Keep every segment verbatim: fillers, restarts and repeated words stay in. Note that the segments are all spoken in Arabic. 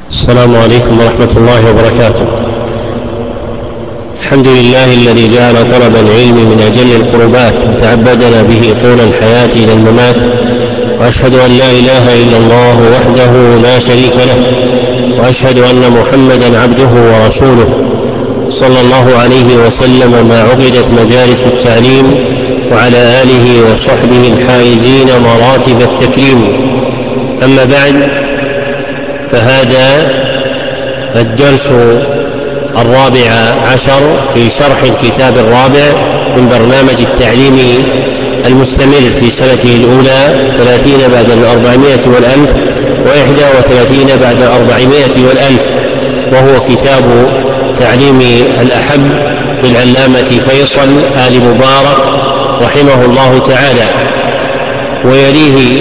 السلام عليكم ورحمة الله وبركاته. الحمد لله الذي جعل طلب العلم من أجل القربات وتعبدنا به طول الحياة إلى الممات، وأشهد أن لا إله إلا الله وحده لا شريك له، وأشهد أن محمدا عبده ورسوله صلى الله عليه وسلم ما عقدت مجالس التعليم، وعلى آله وصحبه الحائزين مراتب التكريم. أما بعد، فهذا الدرس الرابع عشر في شرح الكتاب الرابع من برنامج التعليم المستمر في سنته الأولى ثلاثين بعد الأربعمائة والألف وإحدى وثلاثين بعد الأربعمائة والألف، وهو كتاب تعليم الأحب للعلامة فيصل آل مبارك رحمه الله تعالى. ويليه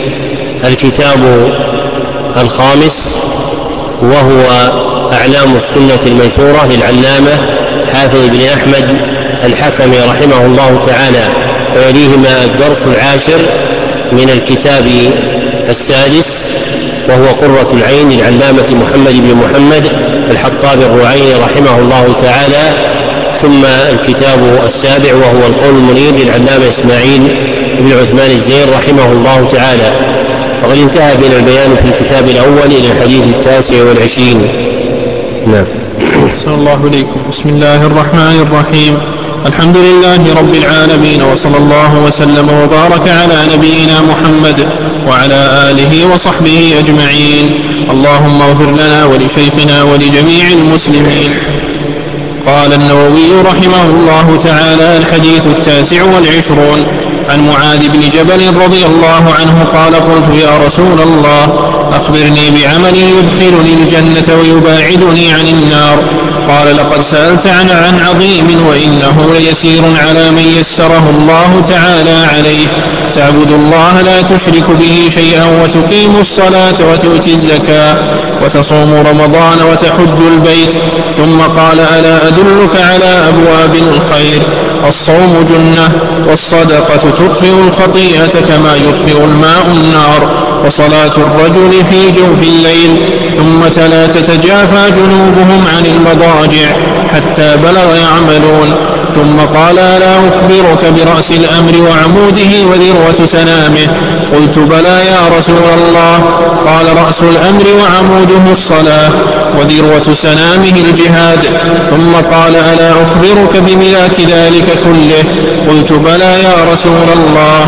الكتاب الخامس وهو أعلام السنة المنشورة للعلامة حافظ بن أحمد الحكمي رحمه الله تعالى. ويليهما الدرس العاشر من الكتاب السادس وهو قرة العين للعلامة محمد بن محمد الحطاب الرعيني رحمه الله تعالى. ثم الكتاب السابع وهو القول المنير للعلامة إسماعيل بن عثمان الزين رحمه الله تعالى. وقد انتهى بنا البيان في الكتاب الأول إلى الحديث التاسع والعشرين. نعم. صلى الله عليكم. بسم الله الرحمن الرحيم. الحمد لله رب العالمين، وصلى الله وسلم وبارك على نبينا محمد وعلى آله وصحبه أجمعين. اللهم اغفر لنا ولشيخنا ولجميع المسلمين. قال النووي رحمه الله تعالى: الحديث التاسع والعشرون. عن معاذ بن جبل رضي الله عنه قال: قلت يا رسول الله أخبرني بعمل يدخلني الجنة ويباعدني عن النار. قال: لقد سألت عن عن عظيم، وإنه ليسير على من يسره الله تعالى عليه: تعبد الله لا تشرك به شيئا، وتقيم الصلاة وتؤتي الزكاة وتصوم رمضان وتحج البيت. ثم قال: ألا أدلك على أبواب الخير؟ الصوم جنة، والصدقة تطفئ الخطيئة كما يطفئ الماء النار، وصلاة الرجل في جوف الليل. ثم تلا: تتجافى جنوبهم عن المضاجع حتى بلغ يعملون. ثم قال: ألا أخبرك برأس الأمر وعموده وذروة سنامه؟ قلت: بلى يا رسول الله. قال: رأس الأمر وعموده الصلاة، وذروة سنامه الجهاد. ثم قال: ألا أخبرك بملاك ذلك كله؟ قلت: بلى يا رسول الله.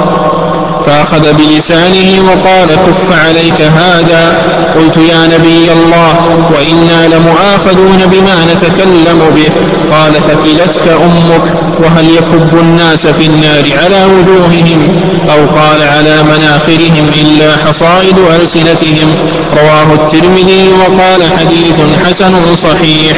فأخذ بلسانه وقال: كف عليك هذا. قلت: يا نبي الله، وإنا لمؤاخذون بما نتكلم به. قال: ثكلتك أمك. وهل يكب الناس في النار على وجوههم أو قال على مناخرهم إلا حصائد ألسنتهم؟ رواه الترمذي وقال: حديث حسن صحيح.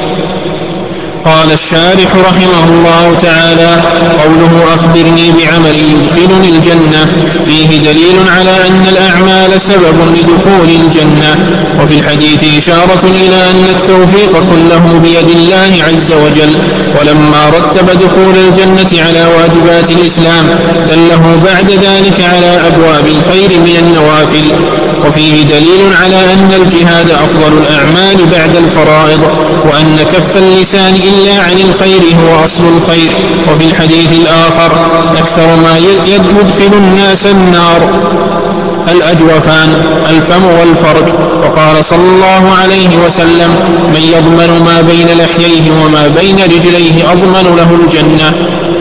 قال الشارح رحمه الله تعالى: قوله أخبرني بعمل يدخلني الجنة فيه دليل على أن الأعمال سبب لدخول الجنة. وفي الحديث إشارة إلى أن التوفيق كله بيد الله عز وجل. ولما رتب دخول الجنة على واجبات الإسلام دله بعد ذلك على أبواب الخير من النوافل. وفيه دليل على أن الجهاد أفضل الأعمال بعد الفرائض، وأن كف اللسان إلا عن الخير هو أصل الخير. وفي الحديث الآخر: أكثر ما يدخل الناس النار الأجوفان، الفم والفرج. وقال صلى الله عليه وسلم: من يضمن ما بين لحييه وما بين رجليه أضمن له الجنة.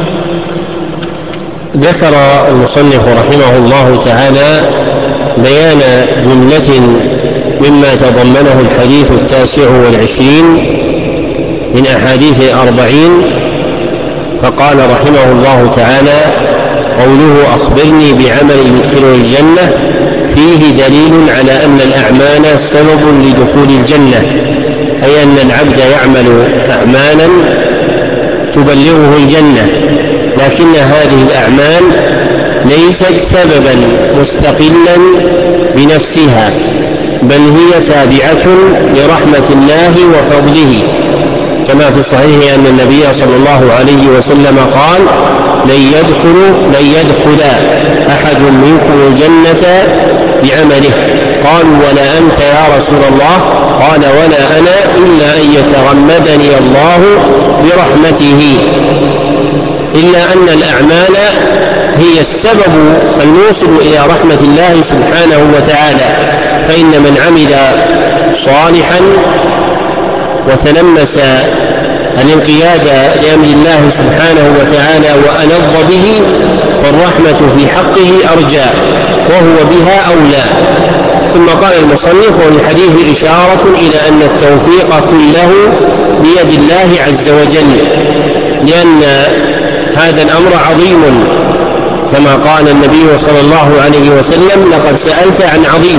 ذكر المصنف رحمه الله تعالى بيان جملة مما تضمنه الحديث التاسع والعشرين من أحاديث الأربعين. فقال رحمه الله تعالى: قوله أخبرني بعمل يدخل الجنة فيه دليل على أن الأعمال سبب لدخول الجنة، أي أن العبد يعمل أعمالا تبلغه الجنة، لكن هذه الأعمال ليست سببا مستقلا بنفسها، بل هي تابعة لرحمة الله وفضله، كما في الصحيح أن النبي صلى الله عليه وسلم قال: لن يدخل, لن يدخل أحد منكم الجنة بعمله قالوا ولا أنت يا رسول الله؟ قال ولا أنا إلا أن يتغمدني الله برحمته، إلا أن الأعمال هي السبب الموصل إلى رحمة الله سبحانه وتعالى، فإن من عمل صالحا وتلمس الانقياد لأمر الله سبحانه وتعالى وألظ به فالرحمة في حقه أرجى وهو بها أولى. ثم قال المصنف وفي الحديث إشارة إلى أن التوفيق كله بيد الله عز وجل، لأن هذا الأمر عظيم كما قال النبي صلى الله عليه وسلم لقد سألت عن عظيم،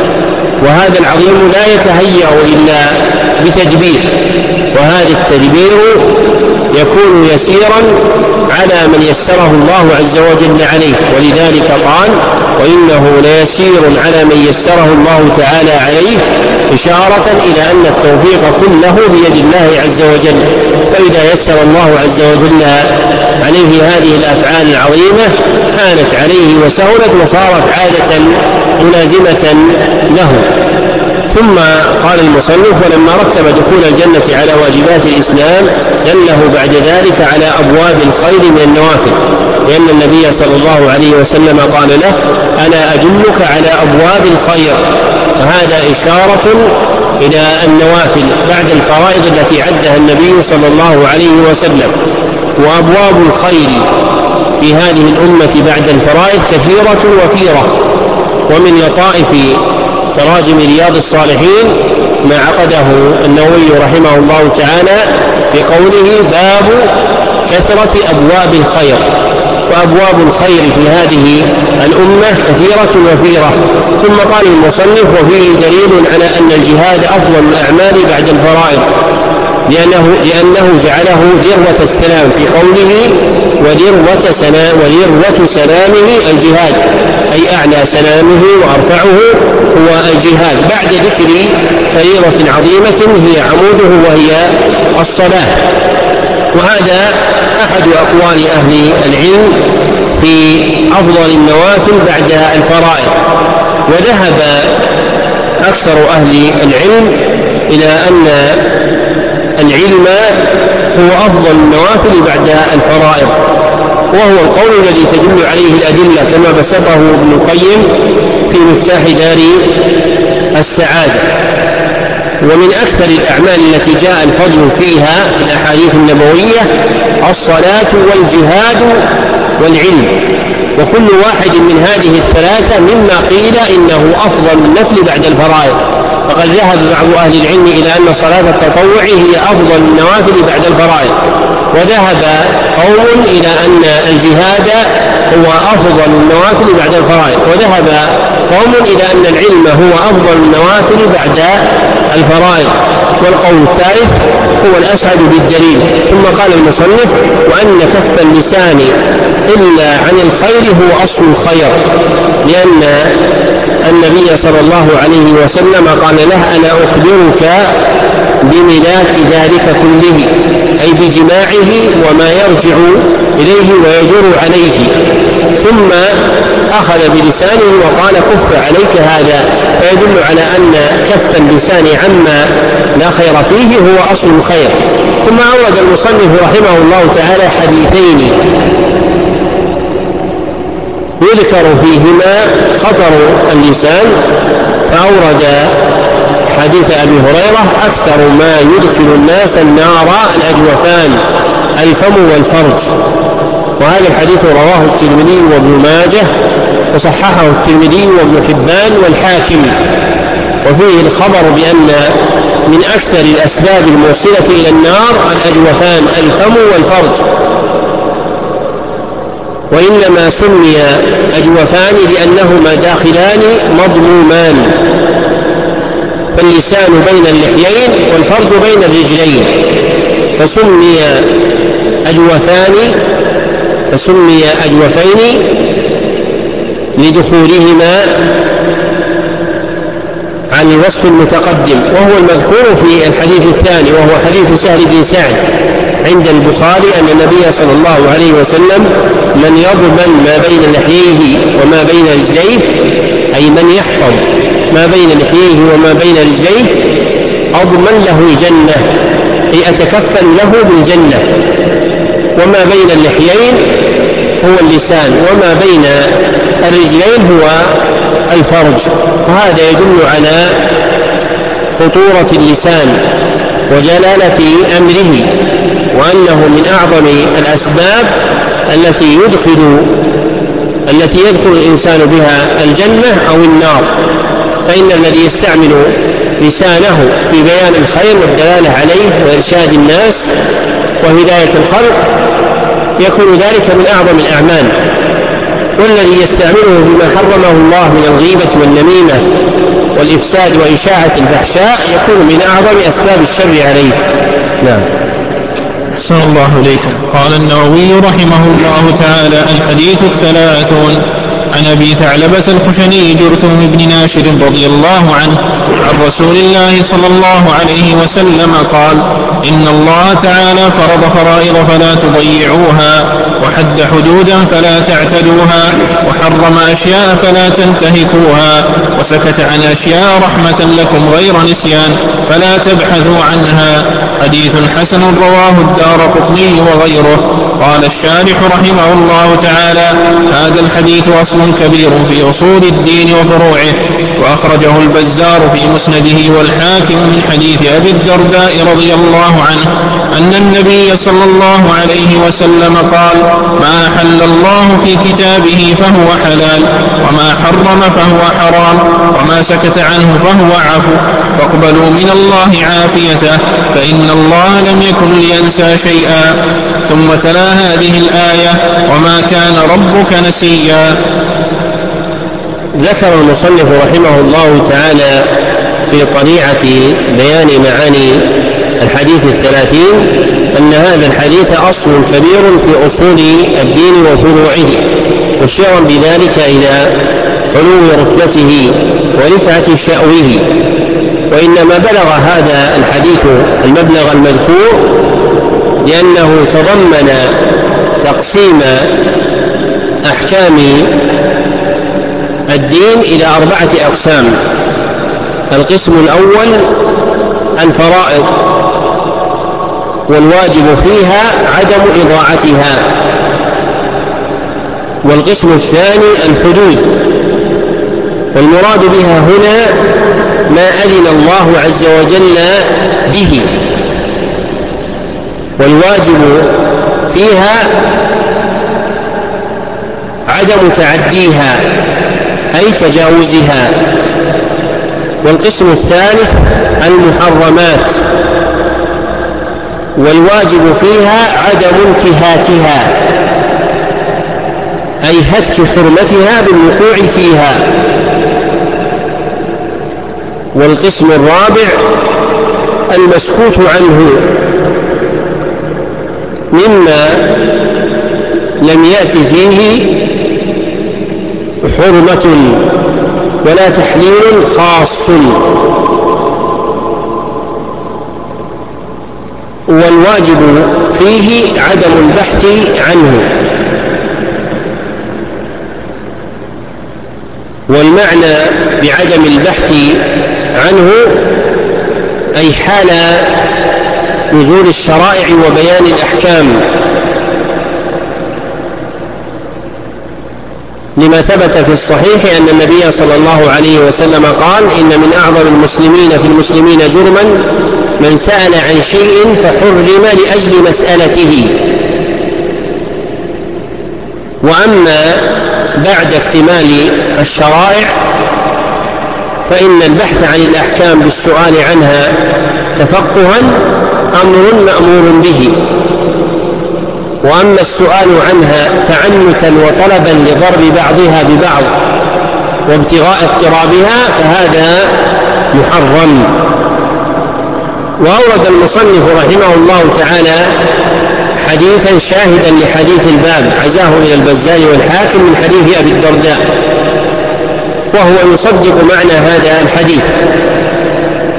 وهذا العظيم لا يتهيأ إلا بتدبير، وهذا التدبير يكون يسيرا على من يسره الله عز وجل عليه، ولذلك قال وإنه ليسير على من يسره الله تعالى عليه، إشارة إلى أن التوفيق كله بيد الله عز وجل. فإذا يسر الله عز وجل عليه هذه الأفعال العظيمة هانت عليه وسهلت وصارت عادة ملازمة له. ثم قال المصنف ولما رتب دخول الجنة على واجبات الإسلام دله بعد ذلك على أبواب الخير من النوافل، لأن النبي صلى الله عليه وسلم قال له ألا أدلك على أبواب الخير، وهذا إشارة إلى النوافل بعد الفرائض التي عدها النبي صلى الله عليه وسلم. وأبواب الخير في هذه الأمة بعد الفرائض كثيرة وفيرة، ومن لطائف تراجم رياض الصالحين ما عقده النووي رحمه الله تعالى بقوله باب كثرة أبواب الخير، فأبواب الخير في هذه الأمة كثيرة وفيرة. ثم قال المصنف وفيه دليل على أن الجهاد أفضل الأعمال بعد الفرائض، لأنه, لأنه جعله ذروة السلام في قوله وذروة, سلام وذروة سلامه الجهاد، أي أعلى سلامه وأرفعه هو الجهاد بعد ذكر فريضة عظيمة هي عموده وهي الصلاة. وهذا أحد أقوال أهل العلم في أفضل النوافل بعد الفرائض، وذهب أكثر أهل العلم إلى أن العلم هو أفضل النوافل بعد الفرائض، وهو القول الذي تدل عليه الأدلة كما بسطه ابن القيم في مفتاح دار السعادة. ومن أكثر الأعمال التي جاء الفضل فيها في الأحاديث النبوية الصلاة والجهاد والعلم، وكل واحد من هذه الثلاثة مما قيل إنه أفضل النفل بعد الفرائض. فقد ذهب بعض أهل العلم إلى أن صلاة التطوع هي أفضل النوافل بعد الفرائض، وذهب قوم إلى أن الجهاد هو أفضل النوافل بعد الفرائض، وذهب قوم إلى أن العلم هو أفضل النوافل بعد الفرائض، والقول الثالث هو الأسعد بالدليل. ثم قال المصنف وأن كف اللسان إلا عن الخير هو أصل الخير، لأن النبي صلى الله عليه وسلم قال له ألا أخبرك بملاك ذلك كله، أي بجماعه وما يرجع إليه ويدور عليه. ثم أخذ بلسانه وقال كف عليك هذا، فيدل على أن كف اللسان عما لا خير فيه هو أصل الخير. ثم أورد المصنف رحمه الله تعالى حديثين يذكر فيهما خطر اللسان، فأورد حديث أبي هريرة أكثر ما يدخل الناس النار الأجوفان الفم والفرج، وهذا الحديث رواه الترمذي وابن ماجه وصححه الترمذي وابن حبان والحاكم، وفيه الخبر بأن من أكثر الأسباب الموصلة إلى النار الأجوفان الفم والفرج، وإنما سمي أجوفان لأنهما داخلان مضمومان، فاللسان بين اللحيين والفرج بين الرجلين، فسمي أجوفان فسمي أجوفين لدخولهما عن الوصف المتقدم، وهو المذكور في الحديث الثاني وهو حديث سهل بن سعد عند البخاري أن النبي صلى الله عليه وسلم من يضمن ما بين لحييه وما بين رجليه، أي من يحفظ ما بين لحييه وما بين رجليه أضمن له الجنة، أي أتكفل له بالجنة. وما بين اللحيين هو اللسان، وما بين الرجلين هو الفرج. وهذا يدل على خطورة اللسان وجلالة أمره، وأنه من أعظم الأسباب التي يدخل التي يدخل الإنسان بها الجنة أو النار. فإن الذي يستعمل لسانه في بيان الخير والدلالة عليه وإرشاد الناس وهداية الخلق يكون ذلك من أعظم الأعمال، والذي يستعمله فيما حرمه الله من الغيبة والنميمة والإفساد وإشاعة الفحشاء يكون من أعظم أسباب الشر عليه. نعم. أحسن الله إليكم. قال النووي رحمه الله تعالى: الحديث الثلاثون. عن أبي ثعلبة الخشني جرثوم بن ناشر رضي الله عنه عن رسول الله صلى الله عليه وسلم قال: إن الله تعالى فرض فرائض فلا تضيعوها، وحد حدودا فلا تعتدوها، وحرم أشياء فلا تنتهكوها، وسكت عن أشياء رحمة لكم غير نسيان فلا تبحثوا عنها. حديث حسن رواه الدارقطني وغيره. قال الشارح رحمه الله تعالى: هذا الحديث أصل كبير في أصول الدين وفروعه، وأخرجه البزار في مسنده والحاكم من حديث أبي الدرداء رضي الله عنه أن النبي صلى الله عليه وسلم قال: ما أحل الله في كتابه فهو حلال، وما حرم فهو حرام، وما سكت عنه فهو عفو، فاقبلوا من الله عافيته، فإن الله لم يكن لينسى شيئا. ثم تلا هذه الآية: وما كان ربك نسيا. ذكر المصنف رحمه الله تعالى في طليعة بيان معاني الحديث الثلاثين أن هذا الحديث أصل كبير في أصول الدين وفروعه، مشيرا بذلك إلى علو رتبته ورفعة شأوه. وإنما بلغ هذا الحديث المبلغ المذكور لأنه تضمن تقسيم أحكام الدين إلى أربعة أقسام. القسم الأول الفرائض، والواجب فيها عدم إضاعتها. والقسم الثاني الحدود، والمراد بها هنا ما أذن الله عز وجل به. والواجب فيها عدم تعديها أي تجاوزها. والقسم الثالث المحرمات، والواجب فيها عدم انتهاكها أي هتك حرمتها بالوقوع فيها. والقسم الرابع المسكوت عنه مما لم يأت فيه حرمة ولا تحليل خاص. والواجب فيه عدم البحث عنه. والمعنى بعدم البحث عنه أي حال نزول الشرائع وبيان الأحكام، لما ثبت في الصحيح أن النبي صلى الله عليه وسلم قال: إن من أعظم المسلمين في المسلمين جرما من سأل عن شيء فحرم لأجل مسألته. وأما بعد اكتمال الشرائع فإن البحث عن الأحكام بالسؤال عنها تفقها أمر مأمور به. وأما السؤال عنها تعنتا وطلبا لضرب بعضها ببعض وابتغاء اضطرابها فهذا محرم. وأورد المصنف رحمه الله تعالى حديثا شاهدا لحديث الباب عزاه إلى البزار والحاكم من حديث أبي الدرداء، وهو يصدق معنى هذا الحديث.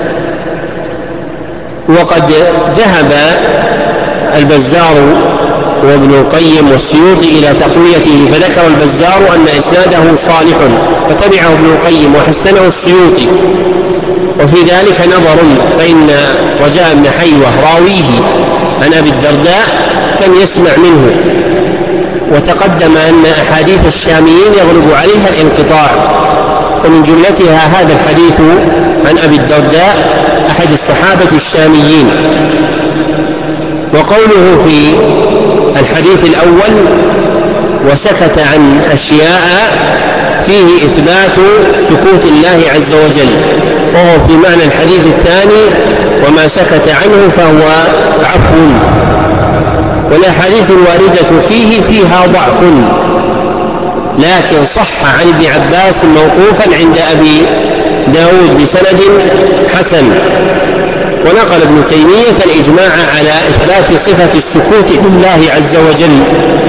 وقد ذهب البزار وابن القيم والسيوطي إلى تقويته، فذكر البزار أن إسناده صالح فتبعه ابن القيم وحسنه السيوطي. وفي ذلك نظر، فإن رجاء بن حيوة راويه عن أبي الدرداء لم يسمع منه، وتقدم أن أحاديث الشاميين يغلب عليها الانقطاع، ومن جملتها هذا الحديث عن أبي الدرداء أحد الصحابة الشاميين. وقوله في الحديث الأول وسكت عن أشياء فيه إثبات سكوت الله عز وجل، وهو في معنى الحديث الثاني وما سكت عنه فهو عفو. والأحاديث الواردة فيه فيها ضعف، لكن صح عن ابن عباس موقوفا عند أبي داود بسند حسن. ونقل ابن تيمية الإجماع على إثبات صفة السكوت لله عز وجل،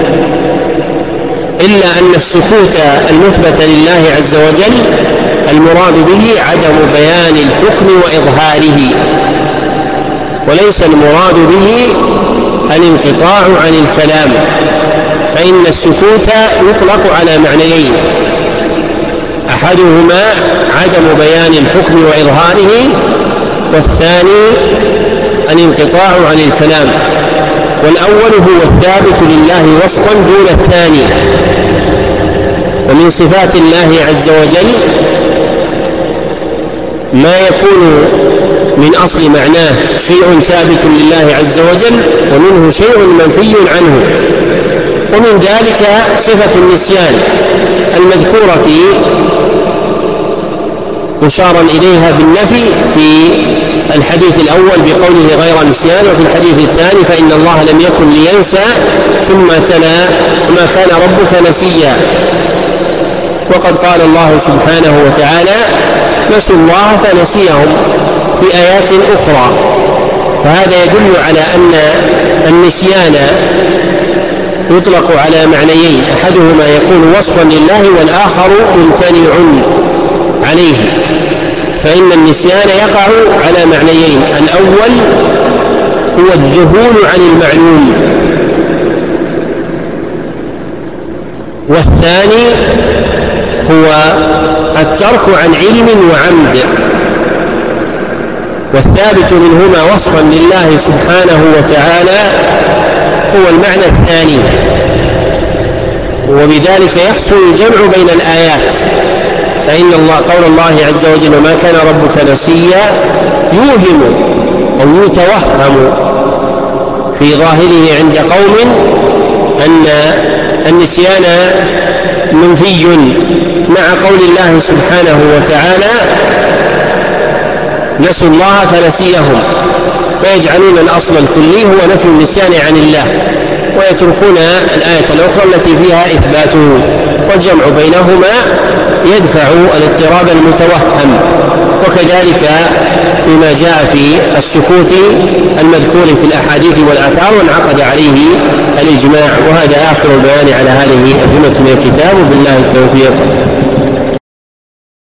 إلا أن السكوت المثبت لله عز وجل المراد به عدم بيان الحكم وإظهاره، وليس المراد به الانقطاع عن الكلام، فإن السكوت يطلق على معنيين: أحدهما عدم بيان الحكم وإظهاره، والثاني الانقطاع عن الكلام. والأول هو الثابت لله وصفا دون الثاني. ومن صفات الله عز وجل ما يكون من أصل معناه شيء ثابت لله عز وجل، ومنه شيء منفي عنه. ومن ذلك صفة النسيان المذكورة مشارا إليها بالنفي في الحديث الأول بقوله غير نسيان، وفي الحديث الثاني فإن الله لم يكن لينسى، ثم تلا ما كان ربك نسيا. وقد قال الله سبحانه وتعالى نسوا الله فنسيهم في آيات أخرى، فهذا يدل على أن النسيان يطلق على معنيين: أحدهما يكون وصفا لله، والآخر ممتنع عليه. فإن النسيان يقع على معنيين: الأول هو الذهول عن المعلوم، والثاني هو الترك عن علم وعمد. والثابت منهما وصفا لله سبحانه وتعالى هو المعنى الثاني، وبذلك يحصل الجمع بين الآيات. فإن الله قول الله عز وجل ما كان ربك نسيا يوهم أو يتوهم في ظاهره عند قوم أن النسيان منفي، مع قول الله سبحانه وتعالى نسوا الله فنسيهم، فيجعلون الأصل الكلي هو نفي النسيان عن الله، ويتركون الآية الأخرى التي فيها إثباته. والجمع بينهما يدفع الاضطراب المتوهم. وكذلك فيما جاء في السكوت المذكور في الأحاديث والآثار وانعقد عليه الإجماع. وهذا آخر البيان على هذه الجملة من الكتاب، وبالله التوفيق.